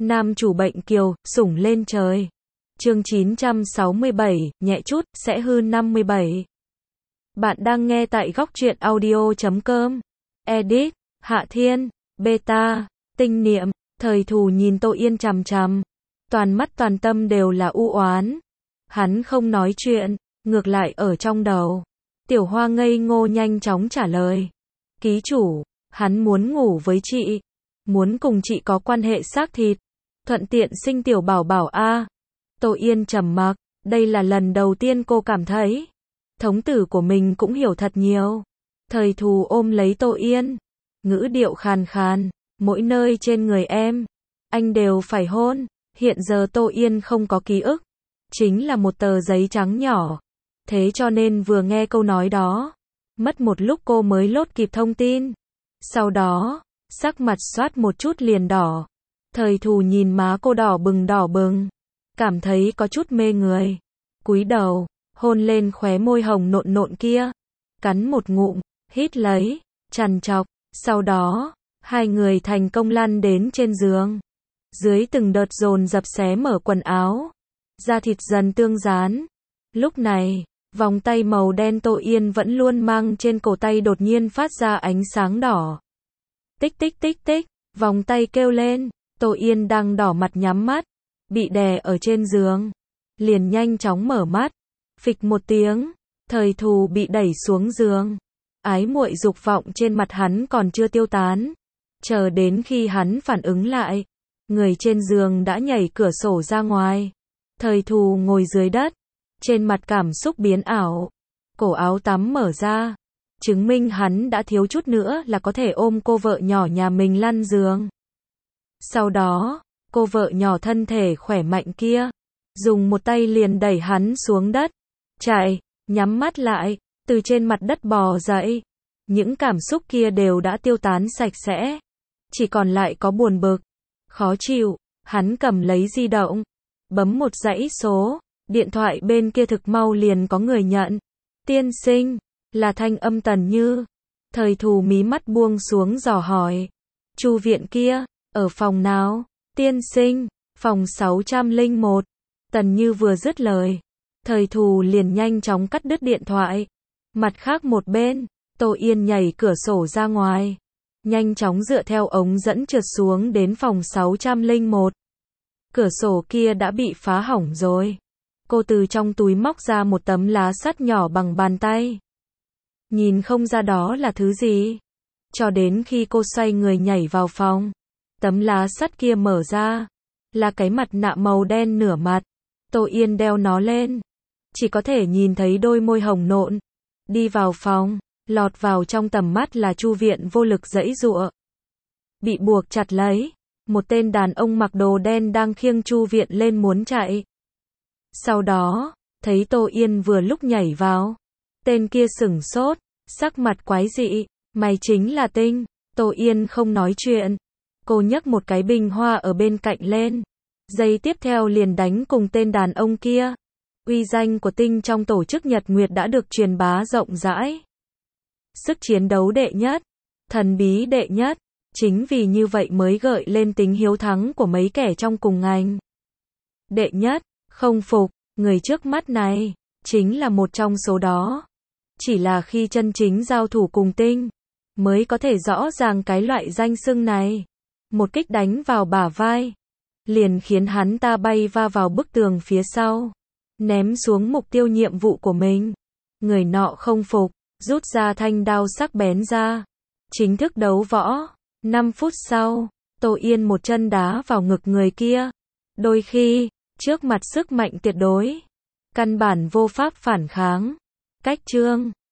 Nam chủ bệnh kiều, sủng lên trời. Chương 967, nhẹ chút, sẽ hư 57. Bạn đang nghe tại góc truyện audio.com. Edit, Hạ Thiên, Beta, Tinh Niệm, Thời Thù nhìn Tô Yên chằm chằm. Toàn mắt toàn tâm đều là u oán. Hắn không nói chuyện, ngược lại ở trong đầu. Tiểu Hoa ngây ngô nhanh chóng trả lời. Ký chủ, hắn muốn ngủ với chị. Muốn cùng chị có quan hệ xác thịt. Thuận tiện sinh tiểu bảo bảo a. Tô Yên trầm mặc, đây là lần đầu tiên cô cảm thấy thống tử của mình cũng hiểu thật nhiều. Thời Thù ôm lấy Tô Yên, ngữ điệu khàn khàn, mỗi nơi trên người em, anh đều phải hôn. Hiện giờ Tô Yên không có ký ức, chính là một tờ giấy trắng nhỏ. Thế cho nên vừa nghe câu nói đó, mất một lúc cô mới lốt kịp thông tin. Sau đó, sắc mặt xoát một chút liền đỏ. Thời Thù nhìn má cô đỏ bừng, cảm thấy có chút mê người. Cúi đầu, hôn lên khóe môi hồng nộn nộn kia, cắn một ngụm, hít lấy, trằn trọc. Sau đó, hai người thành công lăn đến trên giường. Dưới từng đợt dồn dập xé mở quần áo, da thịt dần tương dán. Lúc này, vòng tay màu đen Tô Yên vẫn luôn mang trên cổ tay đột nhiên phát ra ánh sáng đỏ. Tích tích tích tích, vòng tay kêu lên. Tô Yên đang đỏ mặt nhắm mắt, bị đè ở trên giường, liền nhanh chóng mở mắt. Phịch một tiếng, Thời Thù bị đẩy xuống giường. Ái muội dục vọng trên mặt hắn còn chưa tiêu tán. Chờ đến khi hắn phản ứng lại, người trên giường đã nhảy cửa sổ ra ngoài. Thời Thù ngồi dưới đất, trên mặt cảm xúc biến ảo. Cổ áo tắm mở ra, chứng minh hắn đã thiếu chút nữa là có thể ôm cô vợ nhỏ nhà mình lăn giường. Sau đó, cô vợ nhỏ thân thể khỏe mạnh kia, dùng một tay liền đẩy hắn xuống đất. Chạy, nhắm mắt lại, từ trên mặt đất bò dậy. Những cảm xúc kia đều đã tiêu tán sạch sẽ. Chỉ còn lại có buồn bực, khó chịu. Hắn cầm lấy di động, bấm một dãy số. Điện thoại bên kia thực mau liền có người nhận. Tiên sinh, là thanh âm Tần Như. Thời Thù mí mắt buông xuống dò hỏi. Chu viện kia, ở phòng nào? Tiên sinh, phòng 601. Tần Như vừa dứt lời, Thời Thù liền nhanh chóng cắt đứt điện thoại. Mặt khác một bên, Tô Yên nhảy cửa sổ ra ngoài, nhanh chóng dựa theo ống dẫn trượt xuống đến phòng 601. Cửa sổ kia đã bị phá hỏng rồi. Cô từ trong túi móc ra một tấm lá sắt nhỏ bằng bàn tay. Nhìn không ra đó là thứ gì. Cho đến khi cô xoay người nhảy vào phòng, tấm lá sắt kia mở ra, là cái mặt nạ màu đen nửa mặt. Tô Yên đeo nó lên, chỉ có thể nhìn thấy đôi môi hồng nộn. Đi vào phòng, lọt vào trong tầm mắt là Chu Viện vô lực giãy giụa, bị buộc chặt lấy. Một tên đàn ông mặc đồ đen đang khiêng Chu Viện lên muốn chạy. Sau đó, thấy Tô Yên vừa lúc nhảy vào, tên kia sửng sốt, sắc mặt quái dị. Mày chính là Tinh. Tô Yên không nói chuyện. Cô nhấc một cái bình hoa ở bên cạnh lên. Giây tiếp theo liền đánh cùng tên đàn ông kia. Uy danh của Tinh trong tổ chức Nhật Nguyệt đã được truyền bá rộng rãi. Sức chiến đấu đệ nhất, thần bí đệ nhất. Chính vì như vậy mới gợi lên tính hiếu thắng của mấy kẻ trong cùng ngành. Đệ nhất, không phục, người trước mắt này, chính là một trong số đó. Chỉ là khi chân chính giao thủ cùng Tinh, mới có thể rõ ràng cái loại danh xưng này. Một kích đánh vào bả vai, liền khiến hắn ta bay va vào bức tường phía sau, ném xuống mục tiêu nhiệm vụ của mình. Người nọ không phục, rút ra thanh đao sắc bén ra, chính thức đấu võ. 5 phút sau, Tô Yên một chân đá vào ngực người kia. Đôi khi, trước mặt sức mạnh tuyệt đối, căn bản vô pháp phản kháng. Cách chương